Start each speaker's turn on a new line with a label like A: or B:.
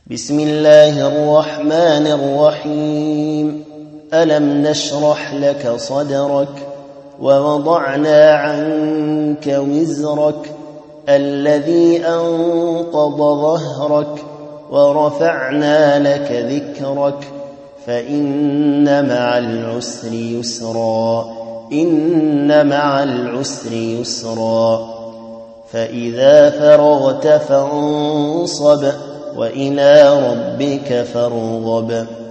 A: بسم الله الرحمن الرحيم. ألم نشرح لك صدرك ووضعنا عنك وزرك الذي أنقض ظهرك ورفعنا لك ذكرك فإن مع العسر يسرا إن مع العسر يسرا فإذا فرغت فانصب وإلى ربك فارغب.